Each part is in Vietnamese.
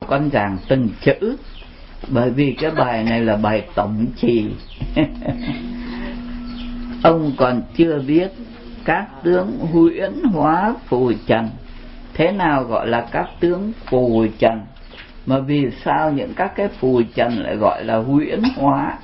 con giảng từng chữ, bởi vì cái bài này là bài tổng trì. Ông còn chưa biết các tướng huyễn hóa phù trần. Thế nào gọi là các tướng phù trần? Mà vì sao những các cái phù trần lại gọi là huyễn hóa,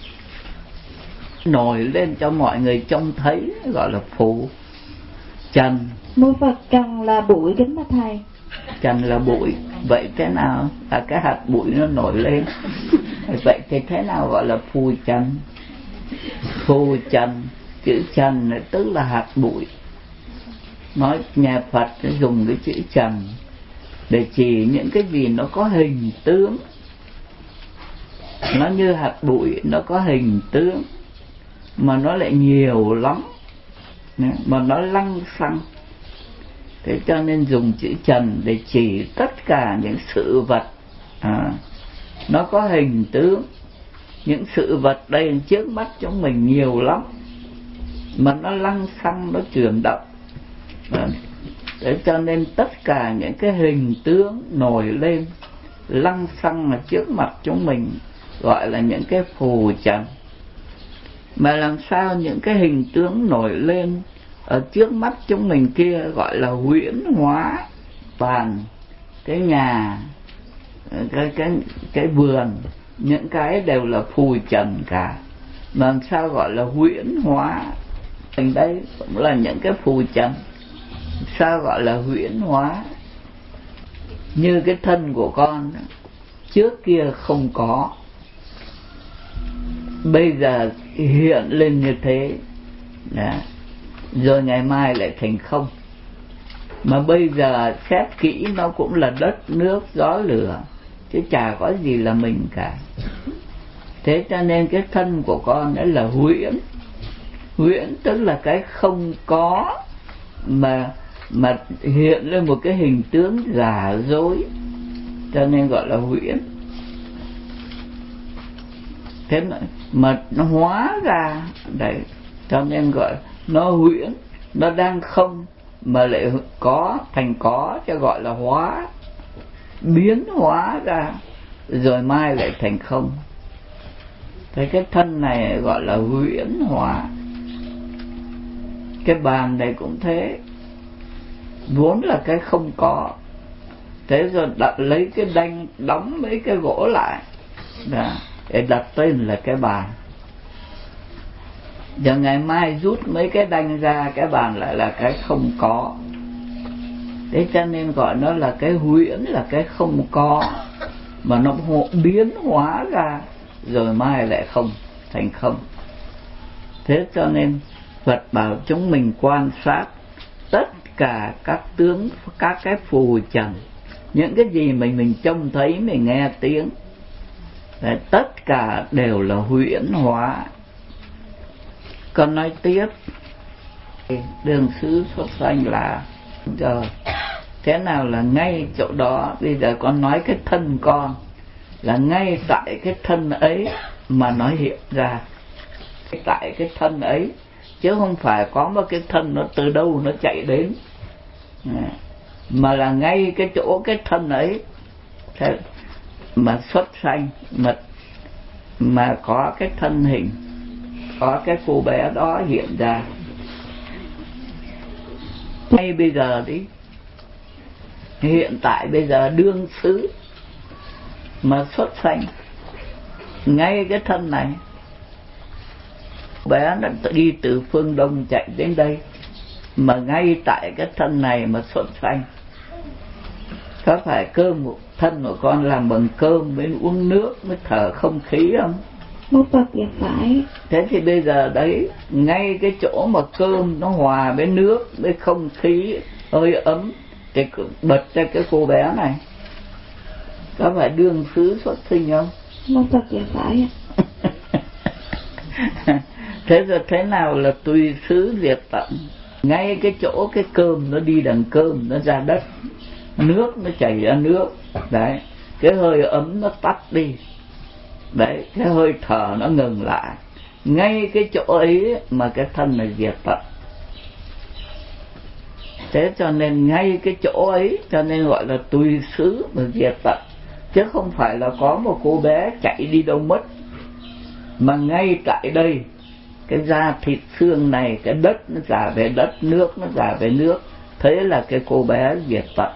nổi lên cho mọi người trông thấy, gọi là phù trần. Mưa Phật trần là bụi kính bạch thầy. Trần là bụi, vậy thế nào là cái hạt bụi nó nổi lên? Vậy thì thế nào gọi là phù trần? Phù trần, chữ trần tức là hạt bụi. Nói nhà Phật dùng cái chữ trần để chỉ những cái gì nó có hình tướng, nó như hạt bụi, nó có hình tướng mà nó lại nhiều lắm, mà nó lăng xăng. Thế cho nên dùng chữ trần để chỉ tất cả những sự vật nó có hình tướng. Những sự vật đây trước mắt chúng mình nhiều lắm, mà nó lăng xăng, nó chuyển động. Thế cho nên tất cả những cái hình tướng nổi lên lăng xăng ở trước mặt chúng mình gọi là những cái phù trần. Mà làm sao những cái hình tướng nổi lên ở trước mắt chúng mình kia gọi là huyễn hóa? Toàn cái nhà, cái vườn, những cái đều là phù trần cả, mà làm sao gọi là huyễn hóa? Thành đây cũng là những cái phù trần, sao gọi là huyễn hóa? Như cái thân của con trước kia không có, bây giờ hiện lên như thế, rồi ngày mai lại thành không. Mà bây giờ xét kỹ nó cũng là đất, nước, gió, lửa, chứ chả có gì là mình cả. Thế cho nên cái thân của con ấy là huyễn. Huyễn tức là cái không có mà hiện lên một cái hình tướng giả dối, cho nên gọi là huyễn. Thế mà nó hóa ra đấy, cho nên gọi nó huyễn. Nó đang không mà lại có, thành có, cho gọi là hóa, biến hóa ra rồi mai lại thành không. Thế cái thân này gọi là huyễn hóa. Cái bàn này cũng thế, vốn là cái không có, thế rồi đặt lấy cái đanh đóng mấy cái gỗ lại để đặt tên là cái bàn. Giờ ngày mai rút mấy cái đanh ra, cái bàn lại là cái không có. Thế cho nên gọi nó là cái huyễn, là cái không có mà nó biến hóa ra rồi mai lại không, thành không. Thế cho nên Phật bảo chúng mình quan sát tất cả các tướng, các cái phù trần, những cái gì mình trông thấy, mình nghe tiếng, tất cả đều là huyễn hóa. Con nói tiếp, đường xứ xuất sanh là rồi. Thế nào là ngay chỗ đó? Bây giờ con nói cái thân con là ngay tại cái thân ấy mà nó hiện ra, tại cái thân ấy, chứ không phải có một cái thân nó từ đâu nó chạy đến, mà là ngay cái chỗ cái thân ấy mà xuất sanh, mà có cái thân hình, có cái cô bé đó hiện ra. Ngay bây giờ đi, hiện tại bây giờ đương xứ mà xuất sanh ngay cái thân này. Bé nó đi từ phương Đông chạy đến đây, mà ngay tại cái thân này mà xuất sanh. Có phải cơm một thân của con làm bằng cơm mới uống nước, mới thở không khí không? Mô Phật dạ phải. Thế thì bây giờ đấy, ngay cái chỗ mà cơm nó hòa với nước, với không khí hơi ấm, thì bật ra cái cô bé này. Có phải đương xứ xuất sinh không? Mô Phật dạ phải. Thế rồi thế nào là tùy xứ diệt tận? Ngay cái chỗ cái cơm nó đi đằng cơm, nó ra đất, nước nó chảy ra nước, đấy, cái hơi ấm nó tắt đi, đấy, cái hơi thở nó ngừng lại, ngay cái chỗ ấy mà cái thân này diệt tận. Thế cho nên ngay cái chỗ ấy cho nên gọi là tùy xứ mà diệt tận. chứ không phải là có một cô bé chạy đi đâu mất, mà ngay tại đây cái da thịt xương này, cái đất nó giả về đất, nước nó giả về nước, thế là cái cô bé diệt tận.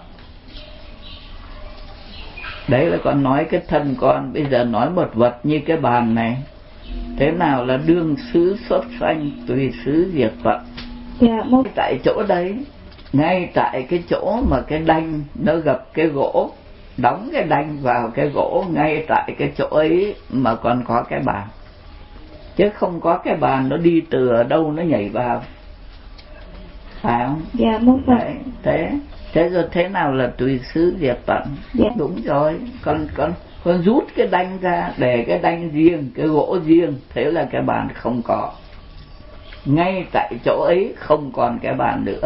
Đấy là con nói cái thân con. Bây giờ nói một vật như cái bàn này, thế nào là đương xứ xuất sanh, tùy xứ diệt tận. Tại chỗ đấy, ngay tại cái chỗ mà cái đanh nó gập cái gỗ, đóng cái đanh vào cái gỗ, ngay tại cái chỗ ấy mà còn có cái bàn, chứ không có cái bàn nó đi từ ở đâu nó nhảy vào, phải không? Dạ mô Phật. Thế rồi thế nào là tùy xứ diệt tận? Dạ. Đúng rồi, con rút cái đanh ra, để cái đanh riêng, cái gỗ riêng, thế là cái bàn không có. Ngay tại chỗ ấy không còn cái bàn nữa.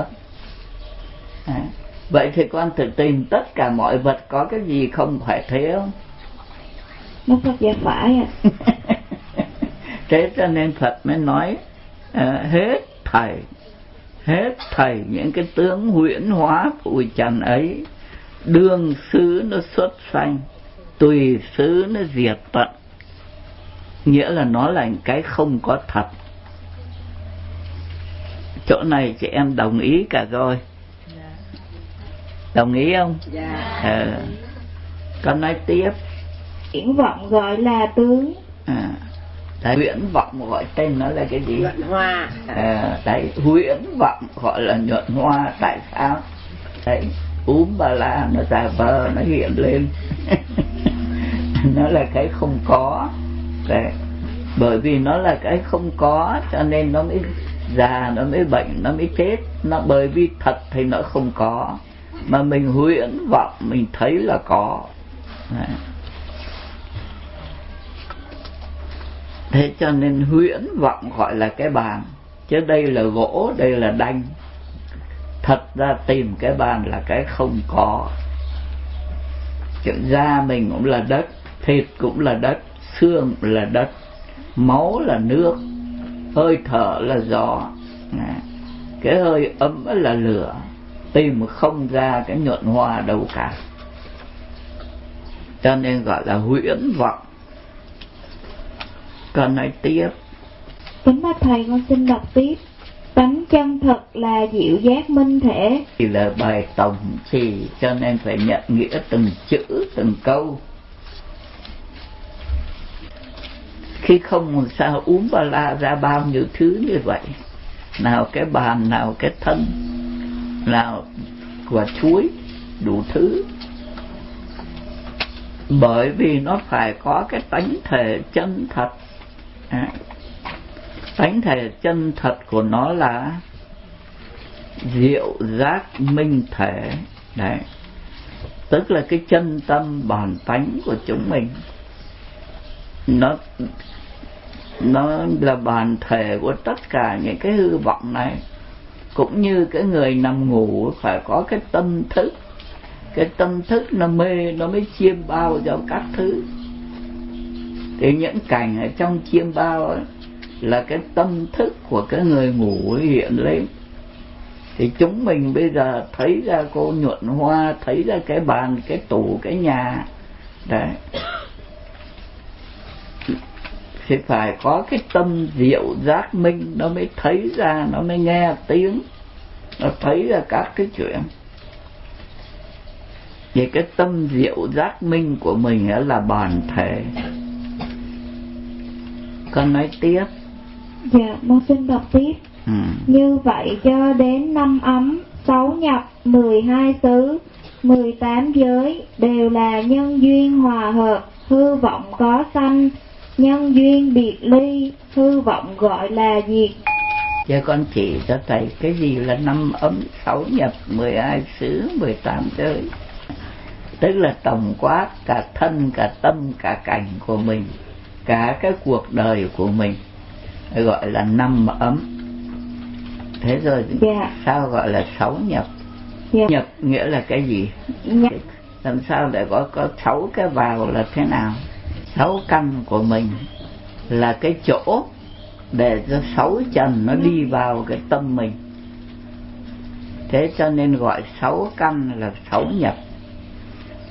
Vậy thì con thử tìm tất cả mọi vật có cái gì không phải thế không? Mô Phật dạ phải ạ. Thế cho nên Phật mới nói hết thảy những cái tướng huyễn hóa phù trần ấy, đương xứ nó xuất sanh, tùy xứ nó diệt tận. Nghĩa là nó là cái không có thật. Chỗ này chị em đồng ý cả rồi. Đồng ý không? Dạ. Con nói tiếp. Huyễn vọng gọi là tướng. Huyễn vọng gọi tên nó là cái gì? Nhuận hoa. Đấy, huyễn vọng gọi là nhuận hoa. Tại sao? Đấy, ba la nó giả vờ, nó hiện lên. Nó là cái không có. Đấy. Bởi vì nó là cái không có cho nên nó mới già, nó mới bệnh, nó mới chết. Nó bởi vì thật thì nó không có, mà mình huyễn vọng mình thấy là có. Đấy. Thế cho nên huyễn vọng gọi là cái bàn, chứ đây là gỗ, đây là đanh. Thật ra tìm cái bàn là cái không có. Chứ da mình cũng là đất, thịt cũng là đất, xương là đất, máu là nước, hơi thở là gió, cái hơi ấm là lửa. Tìm không ra cái nhuận hoa đâu cả, cho nên gọi là huyễn vọng. Con nói tiếp. Kính bạch thầy, con xin đọc tiếp. Tánh chân thật là diệu giác minh thể. Thì là bài tổng trì, cho nên phải nhận nghĩa từng chữ từng câu. Khi không sao ba la ra bao nhiêu thứ như vậy. Nào cái bàn, nào cái thân, nào quả chuối, đủ thứ. Bởi vì nó phải có cái tánh thể chân thật. Tánh thể chân thật của nó là diệu giác minh thể. Đấy, tức là cái chân tâm bản tánh của chúng mình. Nó là bản thể của tất cả những cái hư vọng này. Cũng như cái người nằm ngủ phải có cái tâm thức. Cái tâm thức nó mê, nó mới chiêm bao cho các thứ. Thì những cảnh ở trong chiêm bao ấy, là cái tâm thức của cái người ngủ hiện lên. Thì chúng mình bây giờ thấy ra cô nhuận hoa, thấy ra cái bàn, cái tủ, cái nhà. Đấy, thì phải có cái tâm diệu giác minh, nó mới thấy ra, nó mới nghe tiếng, nó thấy ra các cái chuyện. Vì cái tâm diệu giác minh của mình là bản thể. Con nói tiếp. Dạ, con xin đọc tiếp. Như vậy cho đến 5 ấm, 6 nhập, 12 xứ, 18 giới đều là nhân duyên hòa hợp, hư vọng có sanh, nhân duyên biệt ly, hư vọng gọi là diệt. Cho con chỉ cho thầy cái gì là 5 ấm, 6 nhập, 12 xứ, 18 giới. Tức là tổng quát cả thân, cả tâm, cả cảnh của mình, cả cái cuộc đời của mình, gọi là 5 ấm. Thế rồi sao gọi là 6 nhập? Nhập nghĩa là cái gì? Làm sao để có 6 cái vào là thế nào? 6 căn của mình là cái chỗ để cho 6 trần nó đi vào cái tâm mình. Thế cho nên gọi 6 căn là 6 nhập.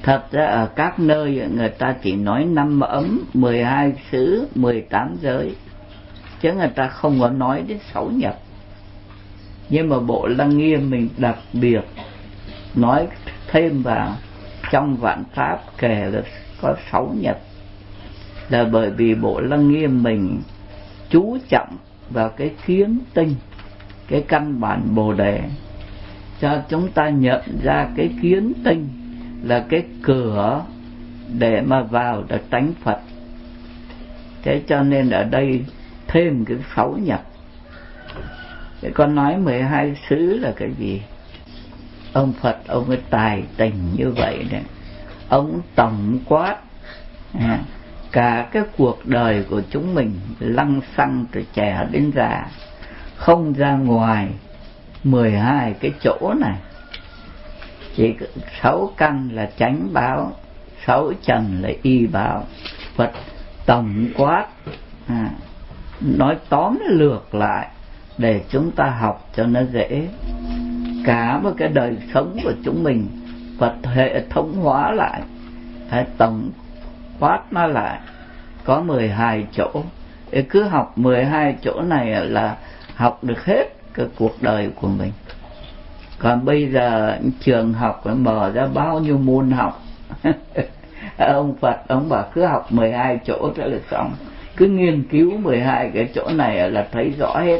Thật ra ở các nơi người ta chỉ nói 5 ấm, 12 xứ, 18 giới, chứ người ta không có nói đến 6 nhập. Nhưng mà Bộ Lăng Nghiêm mình đặc biệt nói thêm vào trong Vạn Pháp kể là có 6 nhập, là bởi vì Bộ Lăng Nghiêm mình chú trọng vào cái kiến tinh, cái căn bản Bồ Đề, cho chúng ta nhận ra cái kiến tinh là cái cửa để mà vào được tánh Phật. Thế cho nên ở đây thêm cái 6 nhập. Thế con nói 12 xứ là cái gì? Ông Phật ông ấy tài tình như vậy đấy, ông tổng quát cả cái cuộc đời của chúng mình lăng xăng từ trẻ đến già, không ra ngoài 12 cái chỗ này. Chỉ 6 căn là chánh báo, 6 trần là y báo. Phật tổng quát, nói tóm lược lại để chúng ta học cho nó dễ. Cả một cái đời sống của chúng mình Phật hệ thống hóa lại, tổng quát nó lại, có 12 chỗ. Để cứ học 12 chỗ này là học được hết cái cuộc đời của mình. Còn bây giờ trường học mở ra bao nhiêu môn học ông Phật ông bảo cứ học 12 chỗ thế là xong, cứ nghiên cứu 12 cái chỗ này là thấy rõ hết.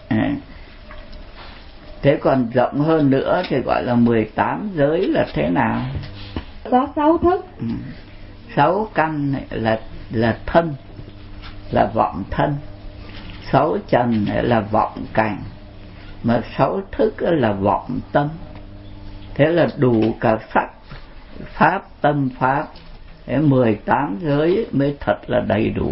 Thế còn rộng hơn nữa thì gọi là 18 giới là thế nào? Có 6 thức. 6 căn là thân, là vọng thân. 6 trần là vọng cảnh, mà 6 thức là vọng tâm. Thế là đủ cả sắc, pháp, tâm, pháp. Thế 18 giới mới thật là đầy đủ.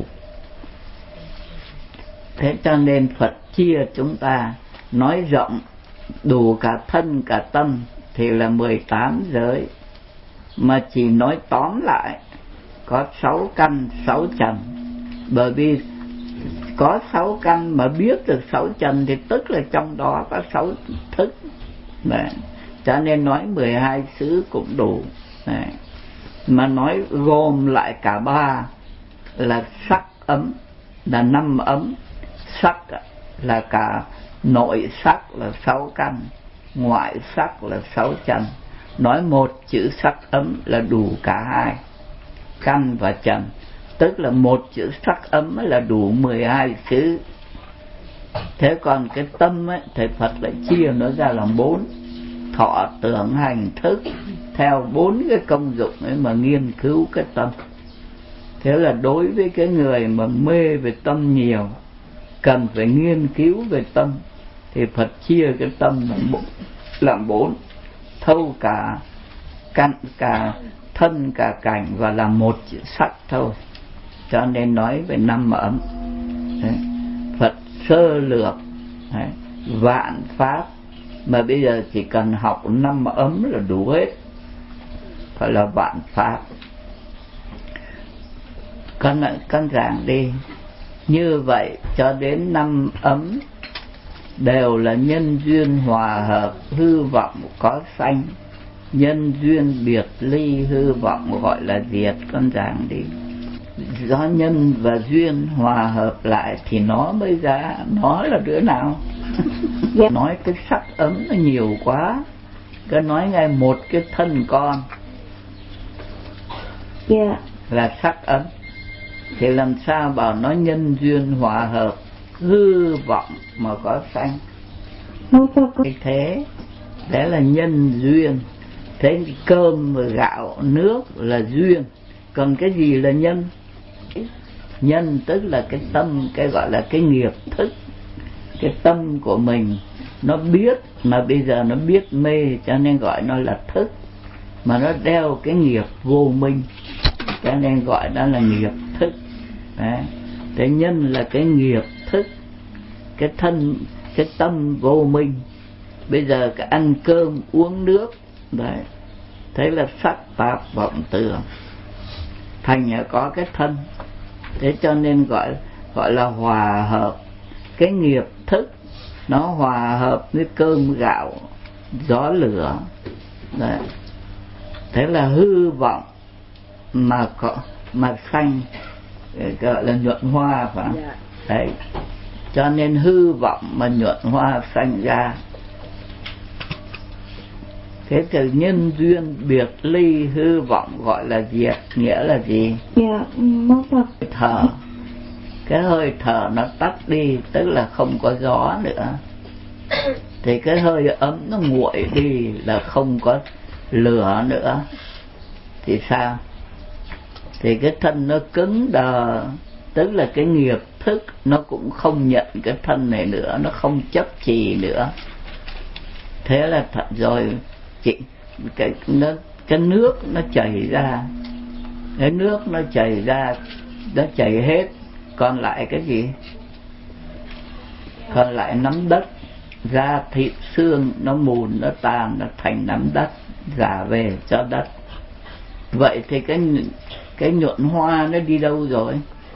Thế cho nên Phật chia chúng ta nói rộng đủ cả thân cả tâm thì là 18 giới, mà chỉ nói tóm lại có 6 căn 6 trần. Bởi vì có 6 căn mà biết được 6 trần thì tức là trong đó có 6 thức. Đấy. Cho nên nói 12 xứ cũng đủ. Đấy. Mà nói gồm lại cả 3 là sắc ấm, là 5 ấm. Sắc là cả nội sắc là 6 căn, ngoại sắc là 6 trần. Nói một chữ sắc ấm là đủ cả 2 căn và trần, tức là một chữ sắc ấm là đủ 12 xứ. Thế còn cái tâm ấy, thì Phật lại chia nó ra làm 4: thọ, tưởng, hành, thức, theo 4 cái công dụng ấy mà nghiên cứu cái tâm. Thế là đối với cái người mà mê về tâm nhiều, cần phải nghiên cứu về tâm, thì Phật chia cái tâm làm 4, thâu cả căn, cả thân, cả cảnh, và là một chữ sắc thôi. Cho nên nói về 5 ấm. Đấy. Phật sơ lược vạn pháp, mà bây giờ chỉ cần học 5 ấm là đủ hết, phải là vạn pháp. Con giảng đi. Như vậy cho đến 5 ấm đều là nhân duyên hòa hợp, hư vọng có sanh. Nhân duyên biệt ly, hư vọng gọi là diệt. Con giảng đi. Do nhân và duyên hòa hợp lại thì nó mới ra. Nó là đứa nào? Nói cái sắc ấm nó nhiều quá, cứ nói ngay một cái thân con là sắc ấm, thì làm sao bảo nó nhân duyên hòa hợp, hư vọng mà có sanh? Thế đấy là nhân duyên. Thế cơm và gạo nước là duyên, còn cái gì là nhân? Nhân tức là cái tâm, cái gọi là cái nghiệp thức. Cái tâm của mình nó biết, mà bây giờ nó biết mê, cho nên gọi nó là thức. Mà nó đeo cái nghiệp vô minh, cho nên gọi đó là nghiệp thức. Đấy. Thế nhân là cái nghiệp thức, cái thân, cái tâm vô minh. Bây giờ cái ăn cơm uống nước, đấy, thế là sắc pháp vọng tưởng, thành có cái thân. Thế cho nên gọi là hòa hợp. Cái nghiệp thức nó hòa hợp với cơm gạo gió lửa. Đấy. Thế là hư vọng mà sanh, gọi là nhuận hoa phải không? Đấy, cho nên hư vọng mà nhuận hoa sanh ra. Thế từ nhân duyên biệt ly hư vọng gọi là diệt, nghĩa là gì? Dạ, mong Phật. Thở, cái hơi thở nó tắt đi, tức là không có gió nữa. Thì cái hơi ấm nó nguội đi là không có lửa nữa. Thì sao? Thì cái thân nó cứng đờ, tức là cái nghiệp thức nó cũng không nhận cái thân này nữa, nó không chấp trì nữa. Thế là thật rồi, cái nước nó chảy ra, cái nước nó chảy ra, nó chảy hết, còn lại cái gì? Còn lại nắm đất, da thịt xương nó mùn, nó tan, nó thành nắm đất, giả về cho đất. Vậy thì cái nhuận hoa nó đi đâu rồi?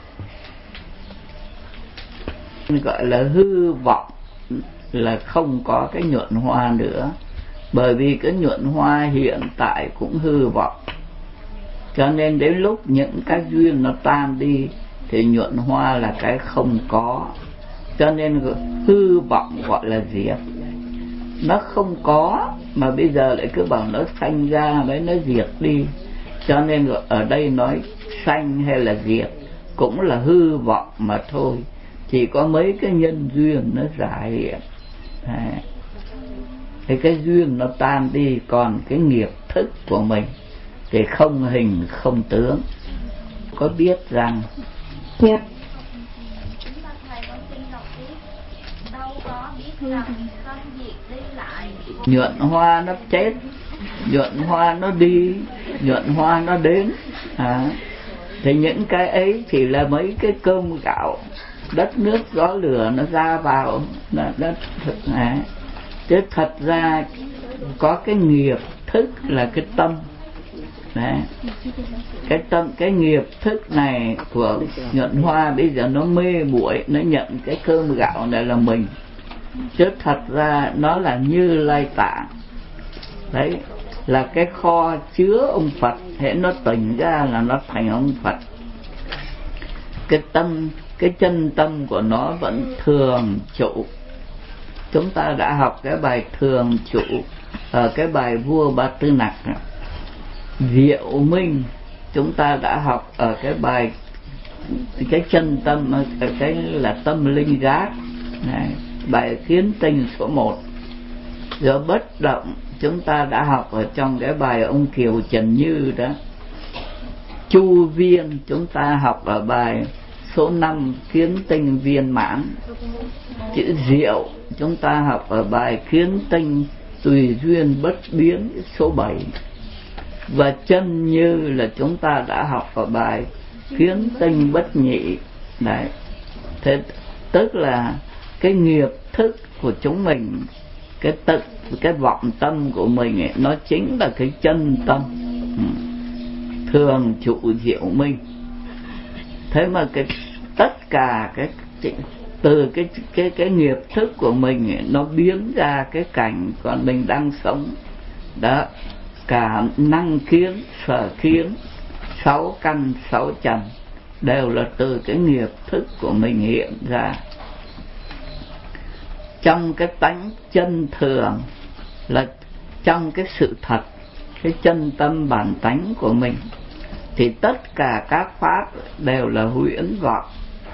Gọi là hư vọng, là không có cái nhuận hoa nữa. Bởi vì cái nhuận hoa hiện tại cũng hư vọng, cho nên đến lúc những cái duyên nó tan đi thì nhuận hoa là cái không có. Cho nên hư vọng gọi là diệt. Nó không có mà bây giờ lại cứ bảo nó sanh ra với nó diệt đi. Cho nên ở đây nói sanh hay là diệt cũng là hư vọng mà thôi. Chỉ có mấy cái nhân duyên nó giả hiện. Thì cái duyên nó tan đi, còn cái nghiệp thức của mình thì không hình không tướng. Có biết rằng Yep. nhuận hoa nó chết, nhuận hoa nó đi, nhuận hoa nó đến. Thì những cái ấy chỉ là mấy cái cơm gạo, đất nước gió lửa nó ra vào là đất thực. Chứ thật ra có cái nghiệp thức là cái tâm. Đấy. Cái tâm, cái nghiệp thức này của nhuận hoa bây giờ nó mê muội, nó nhận cái cơm gạo này là mình. Chứ thật ra nó là Như Lai Tạng. Đấy, là cái kho chứa ông Phật. Hễ nó tỉnh ra là nó thành ông Phật. Cái tâm, cái chân tâm của nó vẫn thường trụ. Chúng ta đã học cái bài thường trụ ở cái bài Vua Ba Tư Nặc. Diệu minh chúng ta đã học ở cái bài cái chân tâm, cái là tâm linh giác này, bài kiến tinh số 1. Rồi bất động chúng ta đã học ở trong cái bài ông Kiều Trần Như đó. Chu viên chúng ta học ở bài số 5 kiến tinh viên mãn. Chữ diệu chúng ta học ở bài kiến tinh tùy duyên bất biến số 7. Và chân như là chúng ta đã học ở bài kiến tinh bất nhị. Đấy. Thế tức là cái nghiệp thức của chúng mình, cái vọng tâm của mình ấy, nó chính là cái chân tâm. Thường trụ diệu minh. Thế mà tất cả từ cái nghiệp thức của mình ấy, nó biến ra cái cảnh còn mình đang sống. Đó, cả năng kiến, sở kiến, 6 căn 6 trần đều là từ cái nghiệp thức của mình hiện ra. Trong cái tánh chân thường là trong cái sự thật, cái chân tâm bản tánh của mình thì tất cả các pháp đều là huyễn vọng.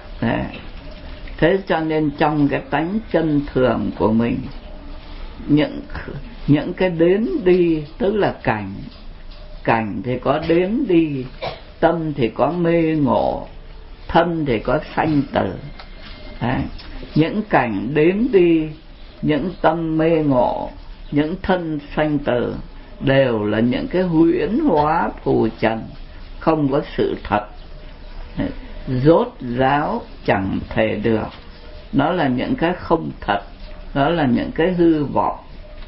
Thế cho nên trong cái tánh chân thường của mình, những cái đến đi tức là cảnh thì có đến đi, tâm thì có mê ngộ, thân thì có sanh tử. Những cảnh đến đi, những tâm mê ngộ, những thân sanh tử đều là những cái huyễn hóa phù trần, không có sự thật. Rốt ráo chẳng thể được. Nó là những cái không thật, nó là những cái hư vọng.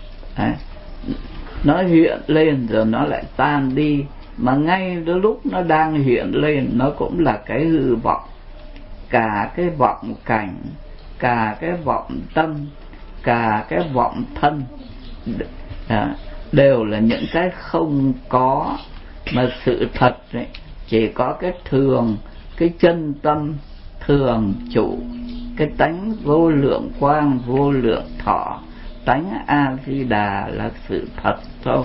Nó hiện lên rồi nó lại tan đi, mà ngay đôi lúc nó đang hiện lên nó cũng là cái hư vọng. Cả cái vọng cảnh, cả cái vọng tâm, cả cái vọng thân đều là những cái không có, mà sự thật ấy, chỉ có cái thường, cái chân tâm thường trụ, cái tánh vô lượng quang vô lượng thọ, tánh A Di Đà là sự thật thôi.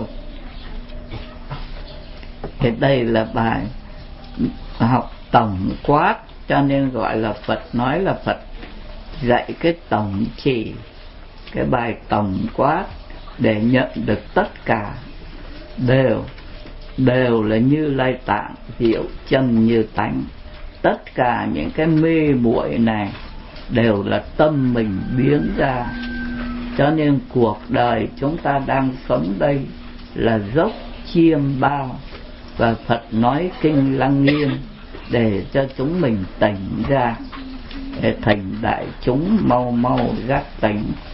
Thì đây là bài học tổng quát, cho nên gọi là Phật nói là Phật dạy cái tổng chỉ, cái bài tổng quát để nhận được tất cả đều là Như Lai Tạng diệu chân như tánh. Tất cả những cái mê muội này đều là tâm mình biến ra. Cho nên cuộc đời chúng ta đang sống đây là dốc chiêm bao, và Phật nói kinh Lăng Nghiêm để cho chúng mình tỉnh ra, để thành đại chúng mau mau giác tỉnh.